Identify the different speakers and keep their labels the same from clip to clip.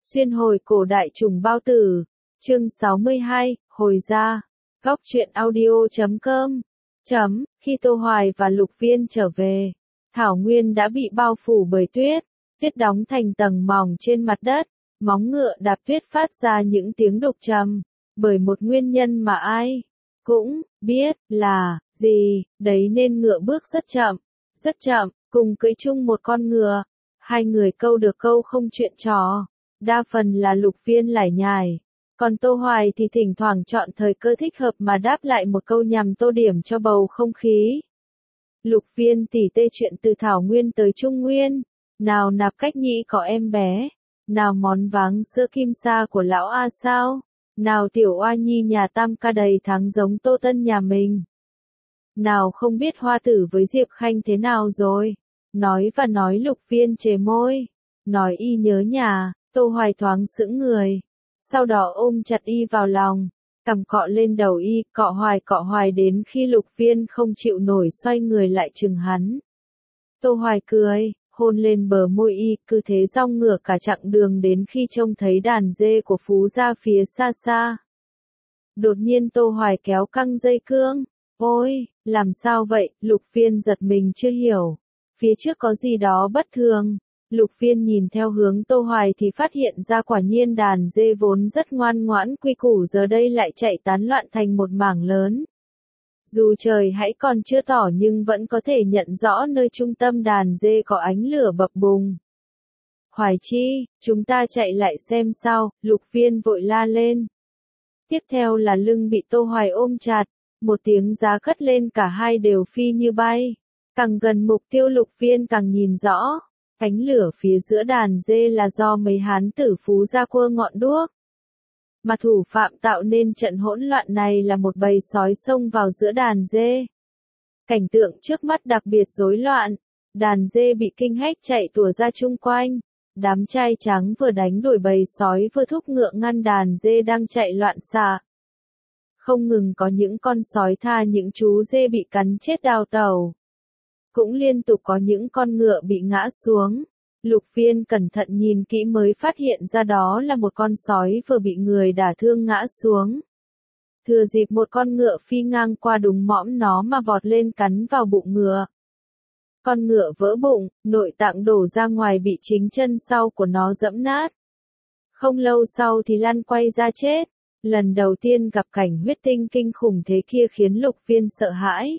Speaker 1: Xuyên hồi cổ đại trùng bao tử. Chương 62, hồi ra. Góc truyện audio.com. Khi Tô Hoài và Lục Viên trở về, thảo nguyên đã bị bao phủ bởi tuyết, tuyết đóng thành tầng mỏng trên mặt đất, móng ngựa đạp tuyết phát ra những tiếng đục trầm, bởi một nguyên nhân mà ai cũng biết là gì, đấy nên ngựa bước rất chậm, cùng cưỡi chung một con ngựa. Hai người câu được câu không chuyện trò, đa phần là Lục Viên lải nhải, còn Tô Hoài thì thỉnh thoảng chọn thời cơ thích hợp mà đáp lại một câu nhằm tô điểm cho bầu không khí. Lục Viên tỉ tê chuyện từ Thảo Nguyên tới Trung Nguyên, nào Nạp Cách Nhĩ có em bé, nào món váng sữa kim sa của lão A sao, nào tiểu oa nhi nhà Tam Ca đầy tháng giống Tô Tân nhà mình. Nào không biết Hoa Tử với Diệp Khanh thế nào rồi. Nói và nói Lục Viên chề môi, nói y nhớ nhà. Tô Hoài thoáng sững người, sau đó ôm chặt y vào lòng, cằm cọ lên đầu y, cọ hoài đến khi Lục Viên không chịu nổi xoay người lại chừng hắn. Tô Hoài cười, hôn lên bờ môi y, cứ thế dong ngửa cả chặng đường đến khi trông thấy đàn dê của Phú gia phía xa xa. Đột nhiên Tô Hoài kéo căng dây cương. Ôi, làm sao vậy? Lục Viên giật mình chưa hiểu. Phía trước có gì đó bất thường. Lục Viên nhìn theo hướng Tô Hoài thì phát hiện ra quả nhiên đàn dê vốn rất ngoan ngoãn quy củ giờ đây lại chạy tán loạn thành một mảng lớn. Dù trời hãy còn chưa tỏ nhưng vẫn có thể nhận rõ nơi trung tâm đàn dê có ánh lửa bập bùng. Hoài Chi, chúng ta chạy lại xem sao, Lục Viên vội la lên. Tiếp theo là lưng bị Tô Hoài ôm chặt, một tiếng giá cất lên cả hai đều phi như bay. Càng gần mục tiêu Lục Viên càng nhìn rõ. Ánh lửa phía giữa đàn dê là do mấy hán tử Phú gia quơ ngọn đuốc. Mà thủ phạm tạo nên trận hỗn loạn này là một bầy sói xông vào giữa đàn dê. Cảnh tượng trước mắt đặc biệt rối loạn, đàn dê bị kinh hách chạy tủa ra chung quanh. Đám trai trắng vừa đánh đuổi bầy sói vừa thúc ngựa ngăn đàn dê đang chạy loạn xạ. Không ngừng có những con sói tha những chú dê bị cắn chết đào tẩu. Cũng liên tục có những con ngựa bị ngã xuống. Lục Viên cẩn thận nhìn kỹ mới phát hiện ra đó là một con sói vừa bị người đả thương ngã xuống. Thừa dịp một con ngựa phi ngang qua đùng mõm nó mà vọt lên cắn vào bụng ngựa. Con ngựa vỡ bụng, nội tạng đổ ra ngoài bị chính chân sau của nó giẫm nát. Không lâu sau thì lăn quay ra chết. Lần đầu tiên gặp cảnh huyết tinh kinh khủng thế kia khiến Lục Viên sợ hãi.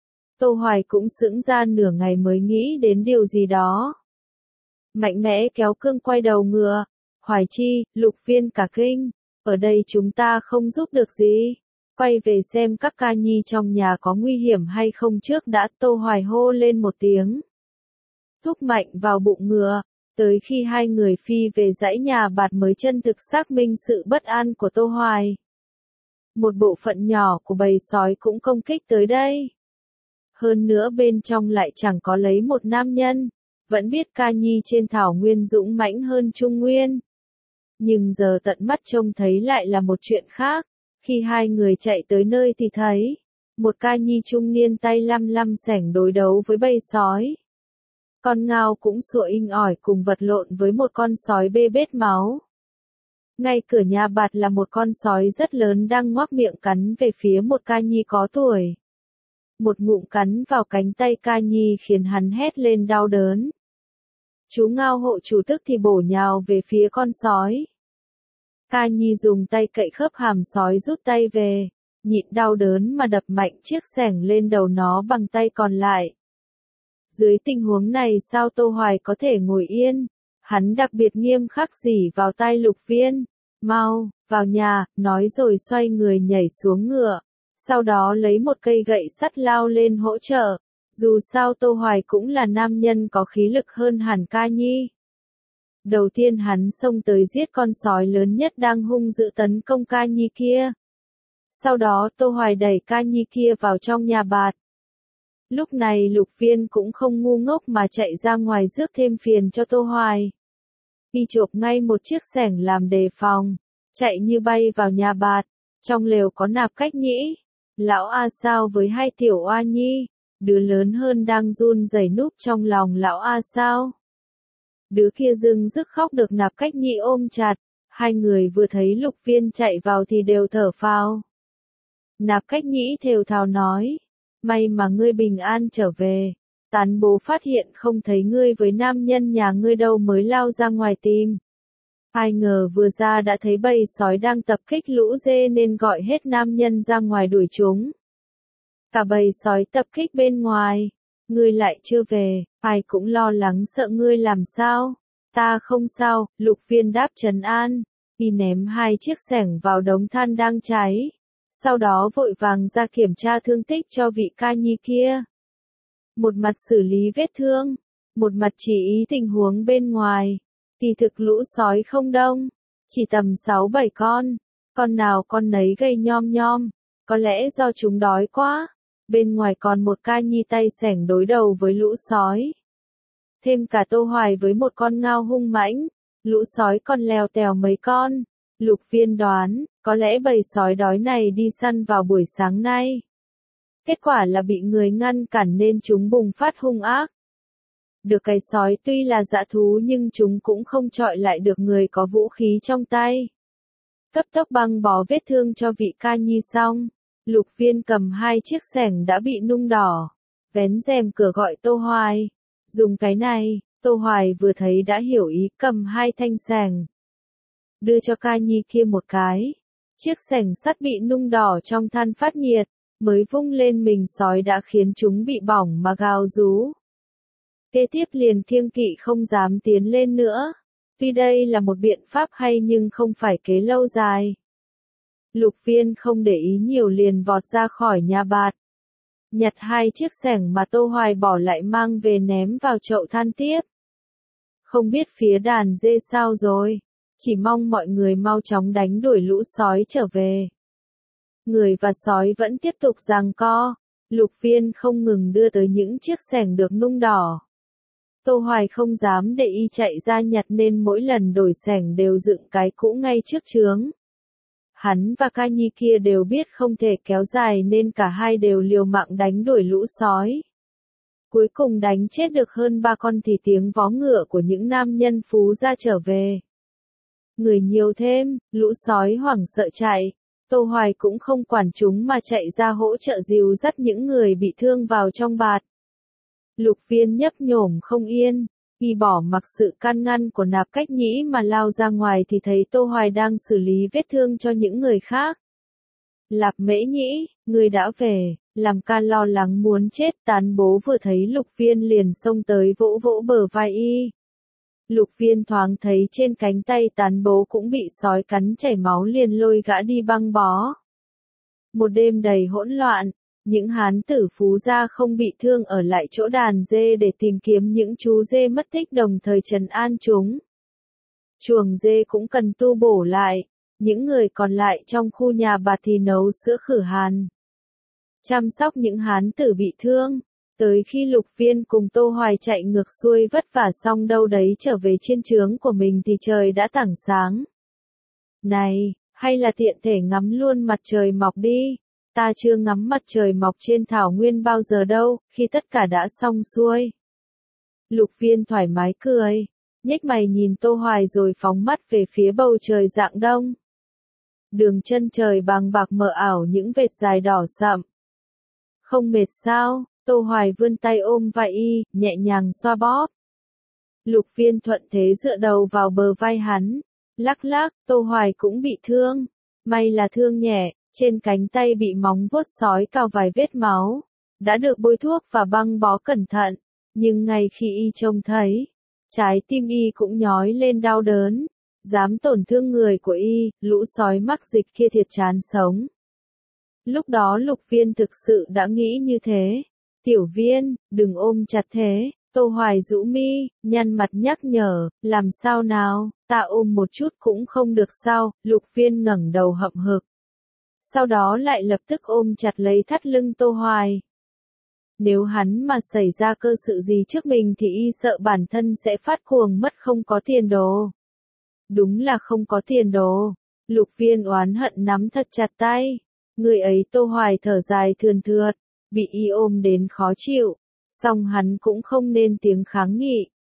Speaker 1: Tô Hoài cũng sững ra nửa ngày mới nghĩ đến điều gì đó. Mạnh mẽ kéo cương quay đầu ngựa. Hoài Chi, Lục Viên cả kinh. Ở đây chúng ta không giúp được gì. Quay về xem các ca nhi trong nhà có nguy hiểm hay không trước đã. Tô Hoài hô lên một tiếng. Thúc mạnh vào bụng ngựa. Tới khi hai người phi về dãy nhà bạt mới chân thực xác minh sự bất an của Tô Hoài. Một bộ phận nhỏ của bầy sói cũng công kích tới đây. Hơn nữa bên trong lại chẳng có lấy một nam nhân, vẫn biết ca nhi trên thảo nguyên dũng mãnh hơn Trung Nguyên. Nhưng giờ tận mắt trông thấy lại là một chuyện khác, khi hai người chạy tới nơi thì thấy, một ca nhi trung niên tay lăm xẻng đối đấu với bầy sói. Con ngao cũng sủa inh ỏi cùng vật lộn với một con sói bê bết máu. Ngay cửa nhà bạt là một con sói rất lớn đang ngoác miệng cắn về phía một ca nhi có tuổi. Một ngụm cắn vào cánh tay ca nhi khiến hắn hét lên đau đớn. Chú ngao hộ chủ tức thì bổ nhào về phía con sói. Ca nhi dùng tay cậy khớp hàm sói rút tay về, nhịn đau đớn mà đập mạnh chiếc xẻng lên đầu nó bằng tay còn lại. Dưới tình huống này sao Tô Hoài có thể ngồi yên? Hắn đặc biệt nghiêm khắc rỉ vào tai Lục Viên. Mau, vào nhà, nói rồi xoay người nhảy xuống ngựa. Sau đó lấy một cây gậy sắt lao lên hỗ trợ. Dù sao Tô Hoài cũng là nam nhân có khí lực hơn hẳn ca nhi. Đầu tiên hắn xông tới giết con sói lớn nhất đang hung dữ tấn công ca nhi kia. Sau đó Tô Hoài đẩy ca nhi kia vào trong nhà bạt. Lúc này Lục Viên cũng không ngu ngốc mà chạy ra ngoài rước thêm phiền cho Tô Hoài. Y chộp ngay một chiếc xẻng làm đề phòng, chạy như bay vào nhà bạt. Trong lều có Nạp Cách Nhĩ, lão A Sao với hai tiểu oa nhi, đứa lớn hơn đang run rẩy núp trong lòng lão A Sao. Đứa kia dưng dứt khóc được Nạp Cách Nhĩ ôm chặt, hai người vừa thấy Lục Viên chạy vào thì đều thở phào. Nạp Cách Nhĩ thều thào nói, may mà ngươi bình an trở về, Tán bố phát hiện không thấy ngươi với nam nhân nhà ngươi đâu mới lao ra ngoài tìm. Ai ngờ vừa ra đã thấy bầy sói đang tập kích lũ dê nên gọi hết nam nhân ra ngoài đuổi chúng. Cả bầy sói tập kích bên ngoài, ngươi lại chưa về, ai cũng lo lắng sợ ngươi làm sao. Ta không sao, Lục Viên đáp trấn an, y ném hai chiếc xẻng vào đống than đang cháy. Sau đó vội vàng ra kiểm tra thương tích cho vị ca nhi kia. Một mặt xử lý vết thương, một mặt chỉ ý tình huống bên ngoài. Kỳ thực lũ sói không đông, chỉ tầm 6-7 con nào con nấy gầy nhom nhom, có lẽ do chúng đói quá. Bên ngoài còn một ca nhi tay xẻng đối đầu với lũ sói. Thêm cả Tô Hoài với một con ngao hung mãnh, lũ sói còn lèo tèo mấy con. Lục Viên đoán, có lẽ bầy sói đói này đi săn vào buổi sáng nay. Kết quả là bị người ngăn cản nên chúng bùng phát hung ác. Được cái sói tuy là dã thú nhưng chúng cũng không chọi lại được người có vũ khí trong tay. Cấp tốc băng bó vết thương cho vị ca nhi xong, Lục Viên cầm hai chiếc xẻng đã bị nung đỏ, vén rèm cửa gọi Tô Hoài. Dùng cái này, Tô Hoài vừa thấy đã hiểu ý, cầm hai thanh xẻng. Đưa cho ca nhi kia một cái. Chiếc xẻng sắt bị nung đỏ trong than phát nhiệt, mới vung lên mình sói đã khiến chúng bị bỏng mà gào rú. Kế tiếp liền kiêng kỵ không dám tiến lên nữa. Tuy đây là một biện pháp hay nhưng không phải kế lâu dài. Lục Viên không để ý nhiều liền vọt ra khỏi nhà bạt. Nhặt hai chiếc xẻng mà Tô Hoài bỏ lại mang về ném vào chậu than tiếp. Không biết phía đàn dê sao rồi, chỉ mong mọi người mau chóng đánh đuổi lũ sói trở về. Người và sói vẫn tiếp tục giằng co, Lục Viên không ngừng đưa tới những chiếc xẻng được nung đỏ. Tô Hoài không dám để y chạy ra nhặt nên mỗi lần đổi xẻng đều dựng cái cũ ngay trước chướng. Hắn và ca nhi kia đều biết không thể kéo dài nên cả hai đều liều mạng đánh đuổi lũ sói. Cuối cùng đánh chết được hơn 3 con thì tiếng vó ngựa của những nam nhân phú gia trở về. Người nhiều thêm, lũ sói hoảng sợ chạy. Tô Hoài cũng không quản chúng mà chạy ra hỗ trợ dìu dắt những người bị thương vào trong bạt. Lục Viên nhấp nhổm không yên, y bỏ mặc sự can ngăn của Nạp Cách Nhĩ mà lao ra ngoài thì thấy Tô Hoài đang xử lý vết thương cho những người khác. Lạp Mễ Nhĩ, người đã về, làm ca lo lắng muốn chết. Tán bố vừa thấy Lục Viên liền xông tới vỗ vỗ bờ vai y. Lục Viên thoáng thấy trên cánh tay Tán bố cũng bị sói cắn chảy máu liền lôi gã đi băng bó. Một đêm đầy hỗn loạn, những hán tử phú gia không bị thương ở lại chỗ đàn dê để tìm kiếm những chú dê mất tích đồng thời trấn an chúng. Chuồng dê cũng cần tu bổ lại, những người còn lại trong khu nhà bạt thì nấu sữa khử hàn. Chăm sóc những hán tử bị thương, tới khi Lục Viên cùng Tô Hoài chạy ngược xuôi vất vả xong đâu đấy trở về trên trướng của mình thì trời đã tảng sáng. Này, hay là tiện thể ngắm luôn mặt trời mọc đi. Ta chưa ngắm mặt trời mọc trên thảo nguyên bao giờ đâu, khi tất cả đã xong xuôi. Lục Viên thoải mái cười, nhếch mày nhìn Tô Hoài rồi phóng mắt về phía bầu trời rạng đông. Đường chân trời bằng bạc mờ ảo những vệt dài đỏ sậm. Không mệt sao? Tô Hoài vươn tay ôm vai y, nhẹ nhàng xoa bóp. Lục Viên thuận thế dựa đầu vào bờ vai hắn, lắc lắc. Tô Hoài cũng bị thương, may là thương nhẹ. Trên cánh tay bị móng vuốt sói cào vài vết máu, đã được bôi thuốc và băng bó cẩn thận, nhưng ngay khi y trông thấy, trái tim y cũng nhói lên đau đớn, dám tổn thương người của y, lũ sói mắc dịch kia thiệt chán sống. Lúc đó Lục Viên thực sự đã nghĩ như thế. Tiểu Viên, đừng ôm chặt thế. Tô Hoài rũ mi, nhăn mặt nhắc nhở, làm sao nào, ta ôm một chút cũng không được sao. Lục Viên ngẩng đầu hậm hực. Sau đó lại lập tức ôm chặt lấy thắt lưng Tô Hoài. Nếu hắn mà xảy ra cơ sự gì trước mình thì y sợ bản thân sẽ phát cuồng mất không có tiền đồ. Đúng là không có tiền đồ. Lục Viên oán hận nắm thật chặt tay. Người ấy Tô Hoài thở dài thườn thượt, bị y ôm đến khó chịu. Song hắn cũng không nên tiếng kháng nghị.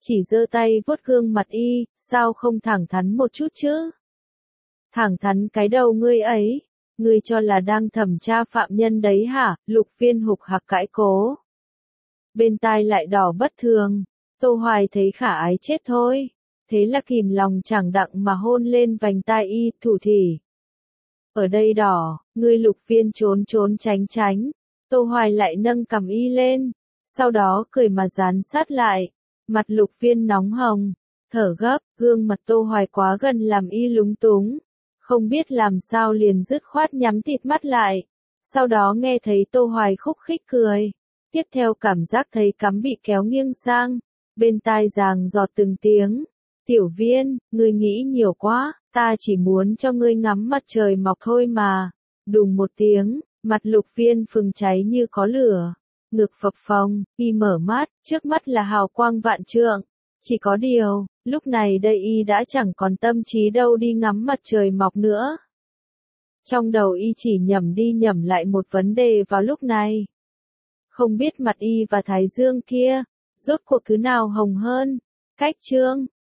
Speaker 1: chỉ giơ tay vuốt gương mặt y, sao không thẳng thắn một chút chứ? Thẳng thắn cái đầu ngươi ấy, ngươi cho là đang thẩm tra phạm nhân đấy hả? Lục Viên hục hạc cãi cố. Bên tai lại đỏ bất thường, Tô Hoài thấy khả ái chết thôi, thế là kìm lòng chẳng đặng mà hôn lên vành tai y, thủ thỉ. Ở đây đỏ, ngươi. Lục Viên trốn trốn tránh tránh, Tô Hoài lại nâng cằm y lên, sau đó cười mà dán sát lại, mặt Lục Viên nóng hồng, thở gấp, gương mặt Tô Hoài quá gần làm y lúng túng, không biết làm sao liền dứt khoát nhắm tịt mắt lại, sau đó nghe thấy Tô Hoài khúc khích cười, tiếp theo cảm giác thấy cắm bị kéo nghiêng sang, bên tai ràng giọt từng tiếng, Tiểu Viên, ngươi nghĩ nhiều quá, ta chỉ muốn cho ngươi ngắm mặt trời mọc thôi mà. Đùng một tiếng, mặt Lục Viên phừng cháy như có lửa, ngực phập phồng, y mở mắt, trước mắt là hào quang vạn trượng. Chỉ có điều, lúc này đây y đã chẳng còn tâm trí đâu đi ngắm mặt trời mọc nữa. Trong đầu y chỉ nhẩm đi nhẩm lại một vấn đề vào lúc này. Không biết mặt y và thái dương kia, rốt cuộc thứ nào hồng hơn, cách trương,